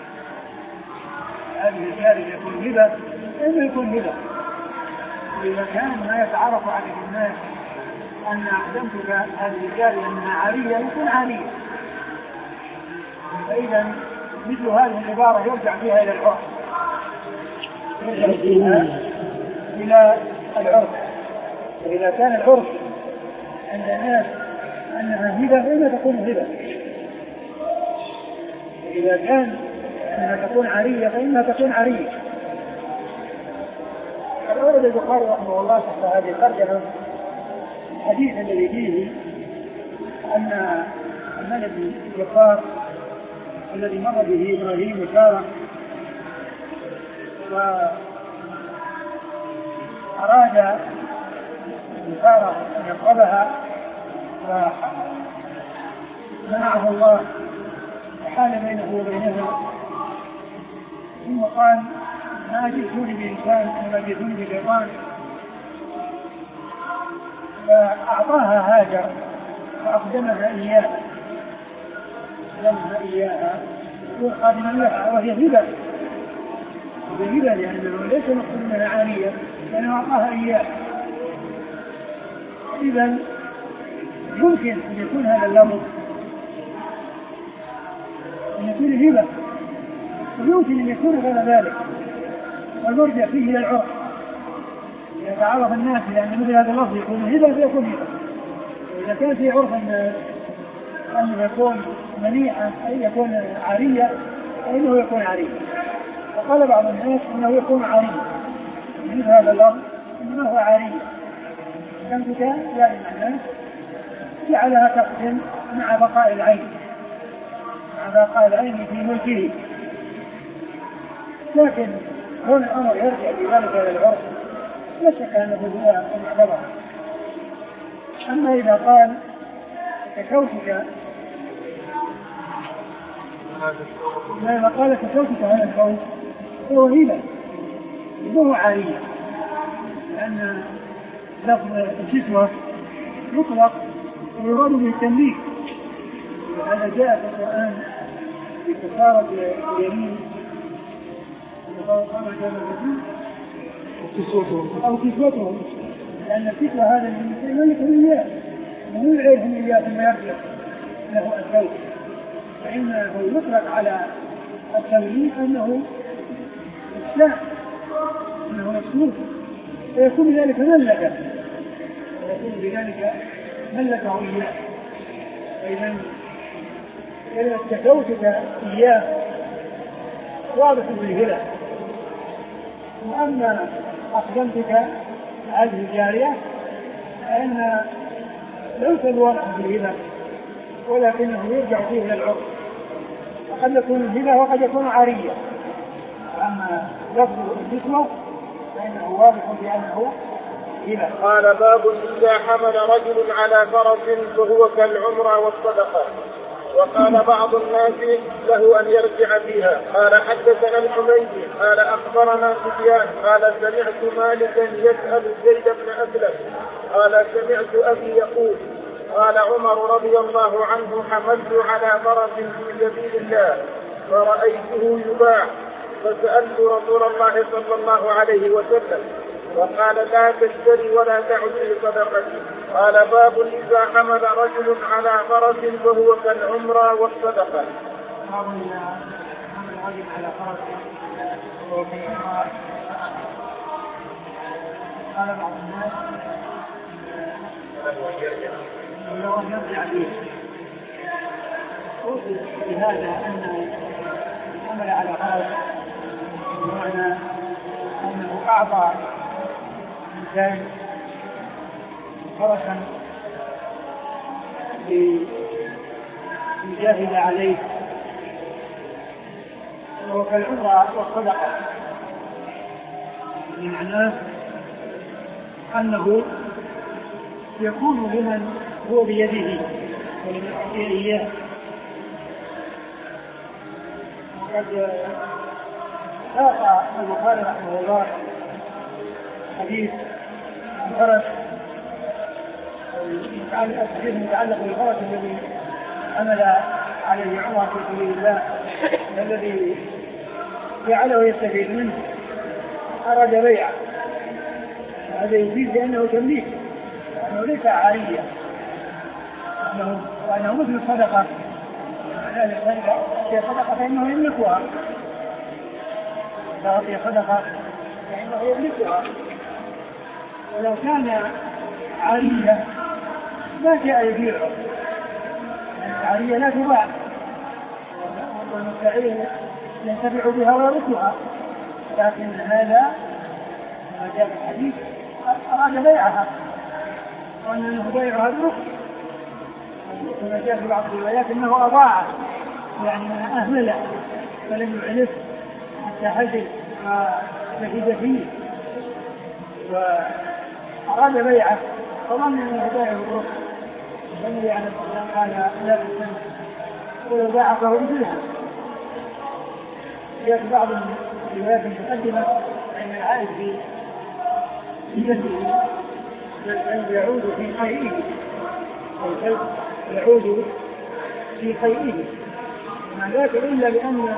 هذه الجارية يكون هبة إنه يكون هبة. وإذا كان ما يتعارف عليه الناس أن أخدمتك هذه الجارية أنها عارية يكون عارية. فإذا مثل هذه العبارة يرجع فيها إلى العرف، يرجع فيها إلى العرف. وإذا كان العرف عند الناس أنها هبة فإنها تكون هبة، وإذا كان أنها تكون عارية فإنها تكون عارية. قد أورد البخاري رحمه الله تحت هذه الترجمة الحديث الذي فيه أن الملك الجبار الذي مر به إبراهيم وسارة وأراد سارة أن يقربها ومنعه الله وحال بينه وبينها، ثم قال ما جئتوني بإنسان وما جئتوني بشيطان، فأعطاها هاجر فأقدمها إياه أقدمها إياها وخادم لها وهي هبة، وهي هبة لأنه ليس مقصود منها عارية لأنه أعطاها إياه. إذن يمكن أن يكون هذا اللفظ أن يكون هبة، ويمكن أن يكون غير ذلك، والمرجع فيه إلى العرف. إذا تعرف الناس لأن مثل هذا اللفظ يكون هبة فيكون هبة، وإذا كان في عرف الناس أنه يكون منيعا أي يكون عارية فإنه يكون عارية. وقال بعض الناس أنه يكون عارية مثل هذا اللفظ إنه هو عارية كمتك لا المعنى جعلها تقسم مع بقاء العين مع بقاء العين في ملكه. لكن هنا الأمر يرجع بذلك إلى العرف لا شك أنه هو المعتبر. أما إذا قال كشوكك لما قال كشوكك هذا الكون هو هيبة وهو عارية لأن لفظ الكسوة يطلق ويراد به التمليك. هذا جاء في القرآن في كفارة اليمين أو كسوتهم لأن الكسوة هذا يملك إياه ومن غيرهم إياه ثم يخلق له الكون فإنه يطلق على التمليك أنه إسلام أنه مسلوك فيكون بذلك ملكا ويكون بذلك ملكه إياه. فإذا كلمة كسوتك إياه واضح بالهلة. وأما أقدمتك هذه الجارية فإن ليس الواضح بالهلة ولكنه يرجع فيه إلى العرف وقد يكون الهلة وقد يكون عارية. أما لفظ الكسوة فإنه واضح بأنه هلة. قال باب إذا حمل رجل على فرس فهو كالعمرة والصدقة. وقال بعض الناس له أن يرجع فيها. قال حدثنا الحميدي قال أخبرنا سفيان قال سمعت مالكا يسأل زيد بن أسلم قال سمعت أبي يقول قال عمر رضي الله عنه حملت على فرس في سبيل الله فرأيته يباع فسألت رسول الله صلى الله عليه وسلم وقال لا تشتري ولا تعد صدقتي. قال باب إذا حمل رجل على فرس فهو كالعمرة والصدقة. باب إذا حمل رجل على فرس فهو كالعمرة. قال بعض الناس لو أن يرجع فيه أوصي بهذا أن حمل على فرس بمعنى أنه أعطى إنسان فرسا ليجاهد عليه وهو كالعمرة والصدقة بمعناه أنه يكون لمن هو بيده ولمن أعطيه إياه. وقد ساق البخاري رحمه الله حديث الفرس المتعلق بالفرس الذي حمل عليه عمر في سبيل الله الذي جعله يستفيد منه أراد بيعه. هذا يفيد بأنه تمليك وأنه ليس عارية وأنه مثل الصدقة هي صدقة فإنه يملكها هي صدقة فإنه يملكها. ولو كان عارية ما جاء يبيعه العارية لا تباع والمستعير ينتفع بها ويرثها. لكن هذا ما جاء في الحديث أراد بيعها وأنه بيعها برخص وما جاء في بعض الروايات أنه أضاعه يعني أهمله فلم يعرف حتى حزن وشهد فيه وأراد بيعه فظن أنه بيعه برخص فالنبي عليه الصلاة والسلام قال لا تسلم ولو باع فهو مثلها. جاء في بعض الروايات المتقدمة أن العائد في جسده بل يعود في قيئه والكلب يعود في قيئه ما ذاك إلا لأن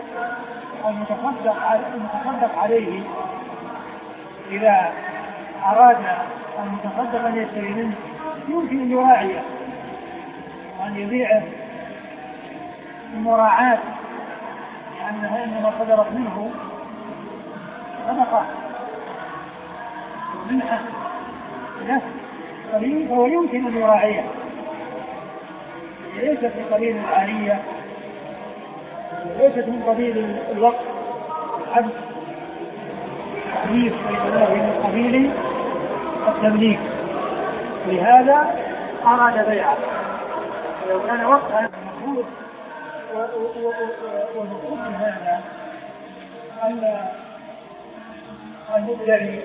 المتصدق عليه إذا أراد المتصدق أن يشتري منه يمكن أن يراعيه وأن يبيعه بمراعاة لأنها إنما صدرت منه صدقة منحة له فهو يمكن أن يراعيه ليست من قبيل الآلية، ليست من قبيل الوقت الحد التحريف، وإنما هي من قبيل التمليك، لهذا أراد بيعه. ولو كان وقتا المفروض والمفروض من هذا أن المدعي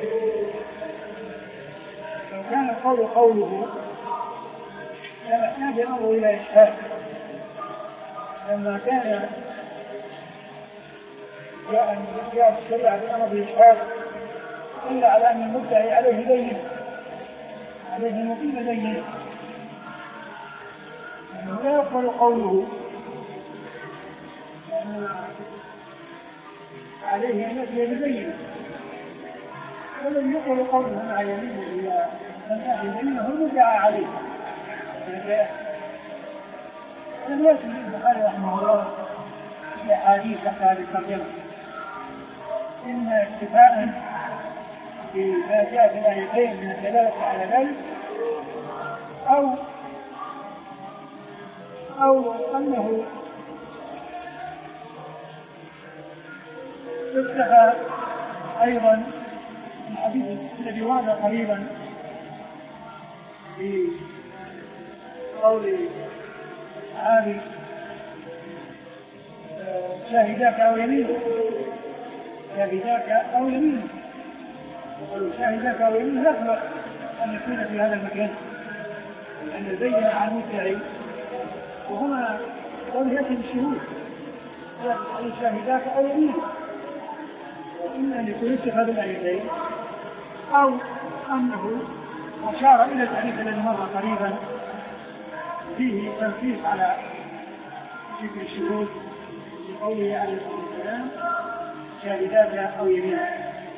لو كان القول قوله كان يحتاج الأمر إلى إشهاد، لما كان جاء الشريعة بالأمر بالإشهاد إلا على أن المدعي عليه بينة، عليه مقيم بينة، أنه لا يقبل قوله عليه أن يأتي ببينة، ولم يقبل قوله مع يمينه إلى من أهل بينه المدعى عليه. لم يأتي البخاري رحمه الله في أحاديث هذه الترجمة، إن اتفاقا بما جاء في الآيتين من الدلالة على ذلك، أو أو أنه اكتفى أيضا الحديث الذي ورد قريبا في قول الصحابي شاهداك أو يمينك، شاهداك أو يمينك، وقالوا شاهداك أو يمينك لا يخلق أن يكون في هذا المكان، لأن البينة على المدعي، وهنا قول يأتي بالشهود شاهداك أو يمينك، وإما أن يكون اتخاذ الآيتين أو أنه أشار إلى الحديث الذي مر قريبا فيه تنصيص على ذكر الشهود بقوله عليه الصلاة والسلام شاهداك أو يمينك.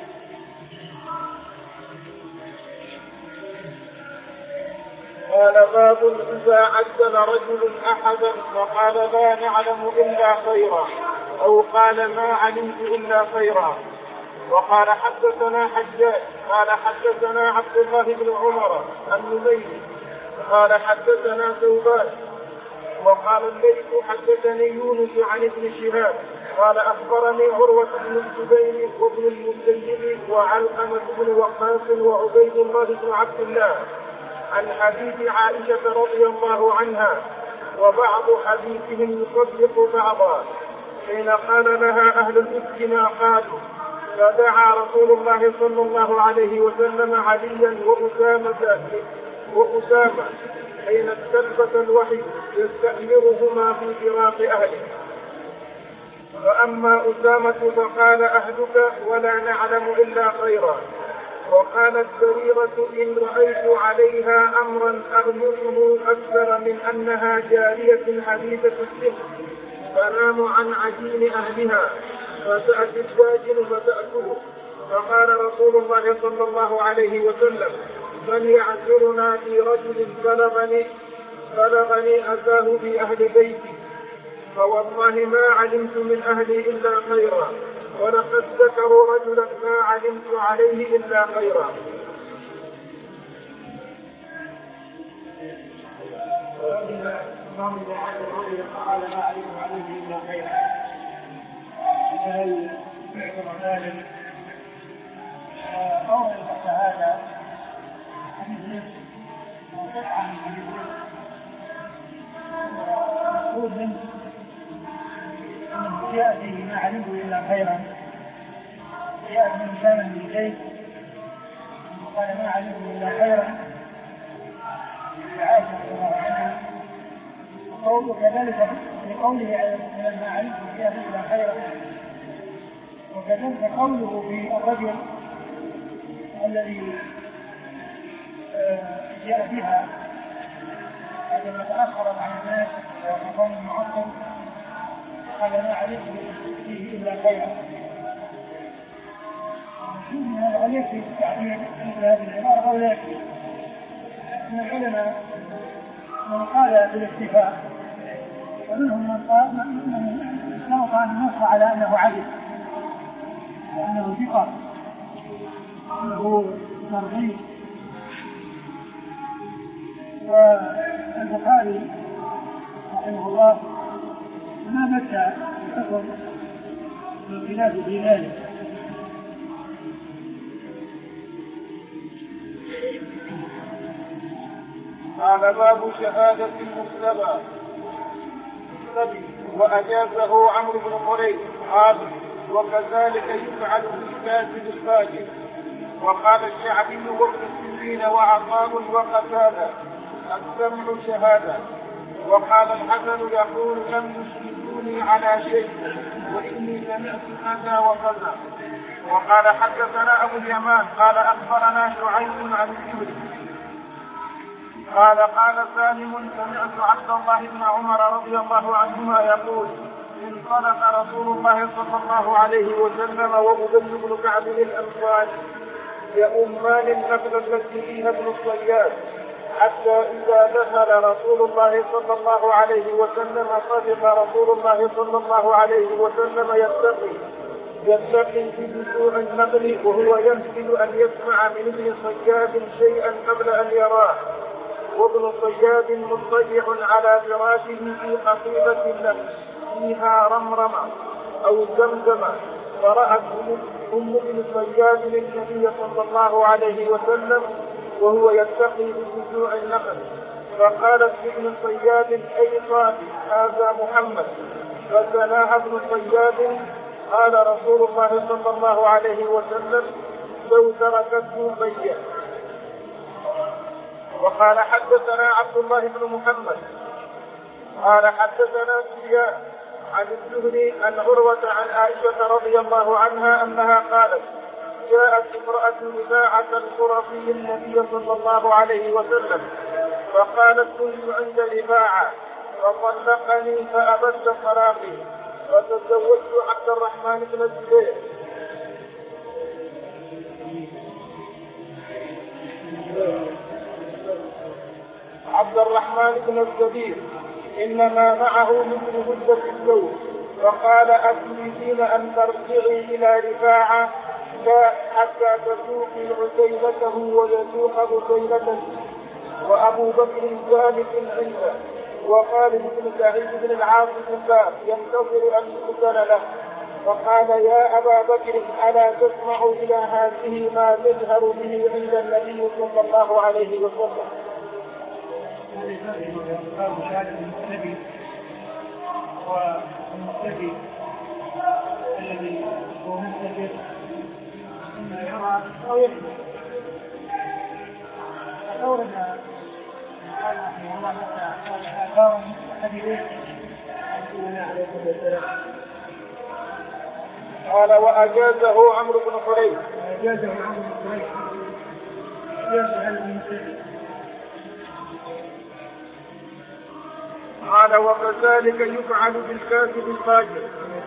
قال باب إذا عدل رجل أحدا وقال لا نعلم إلا خيرا، أو قال ما علمت إلا خيرا. وقال حدثنا حجاج قال حدثنا عبد الله بن عمر النميري قال حدثنا ثوبان وقال الليث حدثني يونس عن ابن شهاب قال أخبرني عروة بن الزبير وابن المسيب وعلقمة بن وقاص وعبيد الله بن عبد الله عن حديث عائشة رضي الله عنها، وبعض حديثهم يصدق بعضا، حين قال لها أهل الإفك ما قالوا، فدعا رسول الله صلى الله عليه وسلم عليا وأسامة وأسامة حين استلبس الوحي يستأمرهما في فراق أهله. فأما أسامة فقال أهلك ولا نعلم إلا خيرا. وقالت بريرة إن رأيت عليها أمرا أغمره أكثر من أنها جارية حديثة السن تنام عن عجين أهلها فتأتي الداجن فتأكله. فقال رسول الله صلى الله عليه وسلم من يعذرنا في رجل بلغني بلغني أتاه في أهل بيتي، فوالله ما علمت من أهلي إلا خيرا، ولقد ذكروا رجلا ما علمت عليه إلا خيرا. الإمام إذا عاد الرجل قال ما علمت عليه إلا خيرا، هل يعتبر ذلك أو تحت هذا حديث وقطعة من حديث مقصود منه أنه يأتي ما علمت إلا خيرا، يأتي إنسانا من زيد وقال ما علمت إلا خيرا عائشة رضي الله عنها، وكذلك لقوله ما علمت إلا خيرا، وكذلك قوله في الرجل الذي جاء بها عندما تأخرت عن الناس وقام المعطل قال ما علمت فيه إلا خيرا. من هذا هل يكفي التعبير مثل هذه العبارة أو لا يكفي؟ من العلماء من قال بالاكتفاء، ومنهم من قال من قال النص على أنه عدل وأنه ثقة وأنه مرضي. والبخاري رحمه الله ما متى الحكم من خلاف في ذلك. قال باب شهادة المختبى وأجازه عمرو بن قريب قال وكذلك يفعل في الكاتب الفاجر. وقال الشعبي وابن السنين وعطاء وقتادة السمع شهادة. وقال الحسن يقول لم يشهدوني على شيء وإني سمعت كذا وكذا. وقال حدثنا أبو اليمان قال أخبرنا شعيب عن الزهري قال قال سالم سمعت عبد الله بن عمر رضي الله عنهما يقول انطلق رسول الله صلى الله عليه وسلم وأبي بن كعب الأنصاري يؤمان النخل التي فيها ابن الصياد حتى إذا دخل رسول الله صلى الله عليه وسلم صدق رسول الله صلى الله عليه وسلم يتقي يتقي في بذوع النخل وهو يمكن أن يسمع من ابن صياد شيئا قبل أن يراه. وابن صياد مضطجع على فراشه في قصيدة له فيها رمرمة أو زمزمة. فرأت أم ابن صياد للنبي صلى الله عليه وسلم وهو يتقي بجذوع النخل فقالت لابن صياد أي صاحب هذا محمد. فسلاها ابن صياد قال رسول الله صلى الله عليه وسلم لو تركته بين. وقال حدثنا عبد الله بن محمد قال حدثنا سفيان عن الزهري عن عروة عن عائشة رضي الله عنها أنها قالت جاءت امرأة رفاعة القرظي النبي صلى الله عليه وسلم فقالت كنت عند رفاعة فطلقني فأبدت طلاقي فتزوجت عبد الرحمن بن الزبير. عبد الرحمن بن الزبير إنما معه مثل مدة الزوج فقال أتريدين أن ترجعي إلى رفاعة حتى تسوقي عتيبته ويسوق عتيبته. وأبو بكر ذلك عنده وخالد بن سعيد بن العاص بالله ينتظر أن يقتل له فقال يا أبا بكر ألا تسمع إلى هذه ما تجهر به عند النبي صلى الله عليه وسلم. المختبي والمختبي الذي هو مستجر إما يرى أو يحدث. فأورد قال رحمه الله تعالى آثار حديث عليه السلام قال وأجازه عمرو بن قريب أجازه عمرو بن قريب أجازه المستجر. قال وكذلك يفعل بالكاتب الفاجر.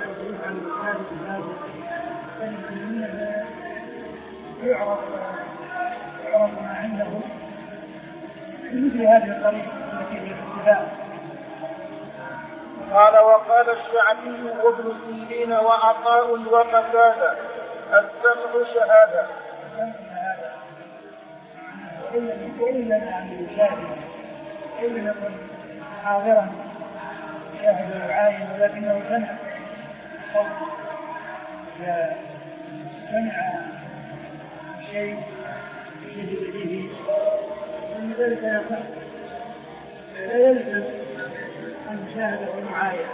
يعرف يعرف ما عنده بمثل هذه الطريقة التي هي الاتباع. قال وقال الشعبي وابن سيرين وعطاء وقتادة السمع شهادة. وإن لم يعني يشاهد إن يكن حاضرا شاهد وعاين ولكنه سمع صوت سمع شيء يجد به ومن ذلك يقع لا يلزم أن يشاهد ومعاين.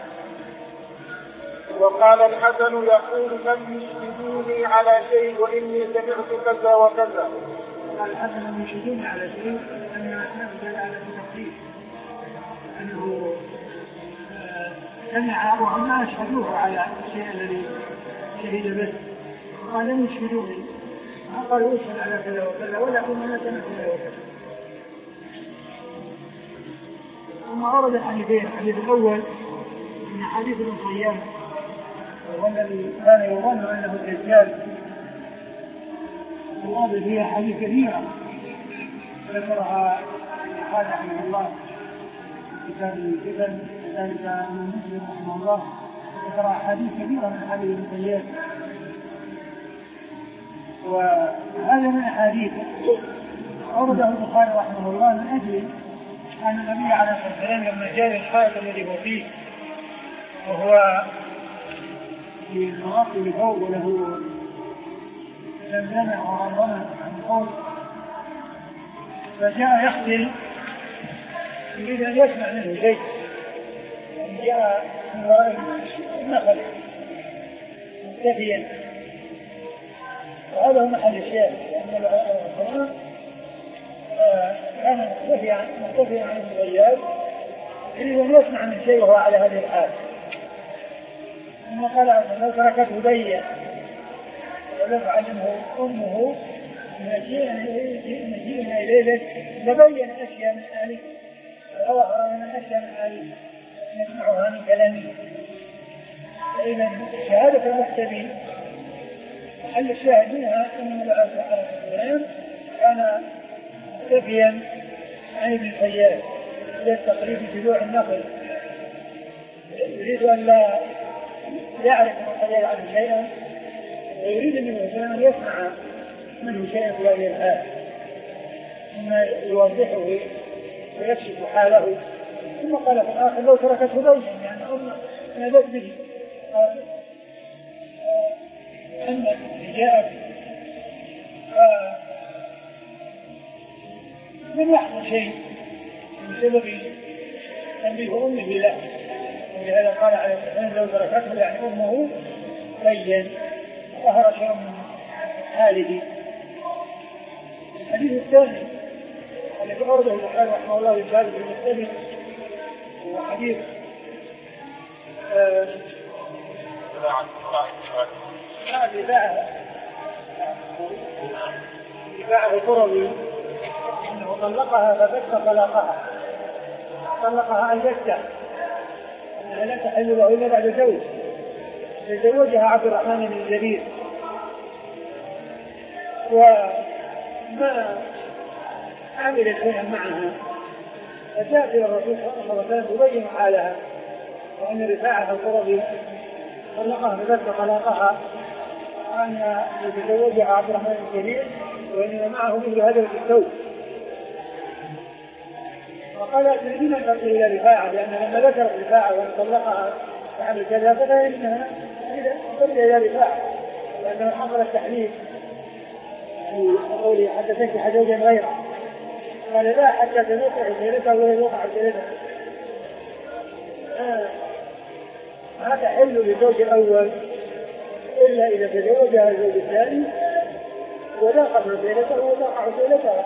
وقال الحسن يقول لم يشهدوني على شيء وإني سمعت كذا وكذا. قال الحسن لم يشهدوني على شيء أن نبدأ على التفصيل أنه سمع وهم ما أشهدوه على الشيء الذي شهد به قال لم يشهدوني ما قالوا يشهد على كذا وكذا ولكن أنا سمعت كذا وكذا. ثم ورد الحديثين الحديث الأول من حديث ابن صياد والذي كان يظن أنه الدجال وهذه فيها حديث كثيرة ذكرها قال رحمه الله كتاب الفتن ذلك من مسلم رحمه الله ذكر أحاديث كثيرة من حديث ابن صياد. وهذا من الأحاديث أورده البخاري رحمه الله من أجل أن النبي عليه الصلاة والسلام لما جاء الحائط الذي هو فيه وهو في المناطق فوق وله زمزمة ورمضان عن فوق، فجاء يغسل يريد أن يسمع منه شيء، جاء من وراء النخل مختفيا، وهذا هو محل الشاهد، لأن القرآن كان مختفيا مختفيا عن الغياب يريد أن يسمع من شيء وهو على هذه الحال. ثم قال لو تركته بين ولم علمه أمه مجيئنا إليه لبين أشياء من آله وأظهر من أشياء من آله نسمعها من كلامه. فإذا شهادة المحتمين محل الشاهد منها أن النبي عليه الصلاة والسلام كان مختفيا عن ابن الخياط إلى تقريب جذوع النخل، يريد أن لا يعرف ابن الخياط عنه شيئا، ويريد منه أن يسمع منه شيئا في هذه الحال، ثم يوضحه ويكشف حاله. ثم قال في الآخر لو تركته بين، يعني أمه نادت به أن جاءت من يحصل شيء بسبب تنبيه أمه له، ولهذا قال عليه السلام لو تركته يعني أمه بين ظهر شيء من حاله. الحديث الثاني الذي أورده البخاري رحمه الله يشاهد في المستدل هو حديث لباعه لباعه القرظي أنه طلقها فبكت طلاقها، طلقها البتة أنها لا تحل له إلا بعد زوج، تزوجها عبد الرحمن بن الجبير، وما عملت شيئا معها، فجاءت إلى الرسول صلى الله عليه وسلم تبين حالها، وأن رفاعة القرظي طلقها فبكت طلاقها، وأن يتزوجها عبد الرحمن بن الجبير وإنما معه مثل هذا الثوب. وقال تريدين أن تصل إلى رفاعة، لأن لما ذكرت رفاعة وأن طلقها فعمل كذا فإنها تصل إلى رفاعة، لأنه حصل التحليل في قوله حتى تنكح زوجا غيره، قال لا حتى تنكح زوجته وهي يوقع زوجته. ما تحل للزوج الأول إلا إذا تزوجها الزوج الثاني وذاق زوجته وذاق زوجتها.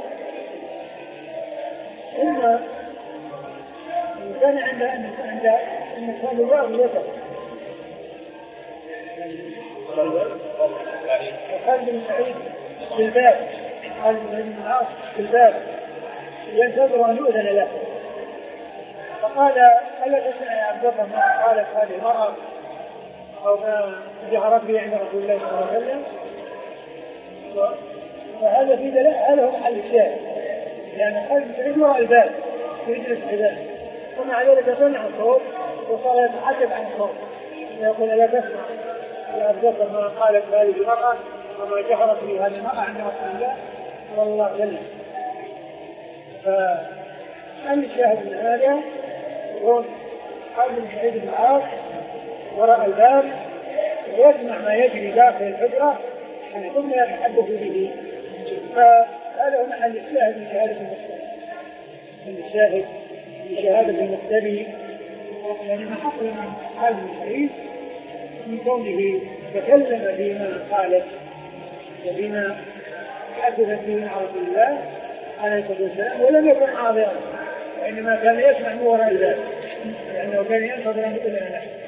إما كان عند عند الإنسان يباغ ذكر وخالد بن سعيد في الباب، خالد بن العاص في الباب ينتظر أن يؤذن له، فقال ألا تسمع يا عبد الله ما قالت هذه المرأة أو ما جهرت به عند رسول الله صلى الله عليه وسلم؟ فهذا في دلالة، هذا هو محل الشاهد، لأن خالد بن سعيد وراء الباب يجلس كذلك، ومع ذلك سمع الصوت وصار يتحدث عن الصوت ويقول لا تسمع يا عبد الله ما قالت هذه المرأة وما جهرت به هذه المرأة عند رسول الله صلى الله عليه وسلم. فهل الشاهد من هذا يقول خالد بن سعيد بن العاص وراء الباب ويسمع ما يجري داخل الحجرة ثم يتحدث به، فهذا هو محل الشاهد من شهادة المختبي، من الشاهد من شهادة المختبي، يعني ما حصل من خالد بن سعيد من كونه تكلم فيما قالت وفيما حدثت به مع رسول الله عليه الصلاة والسلام ولم يكن حاضرا، وإنما كان يسمع من وراء الباب لأنه كان ينتظر أن يقول له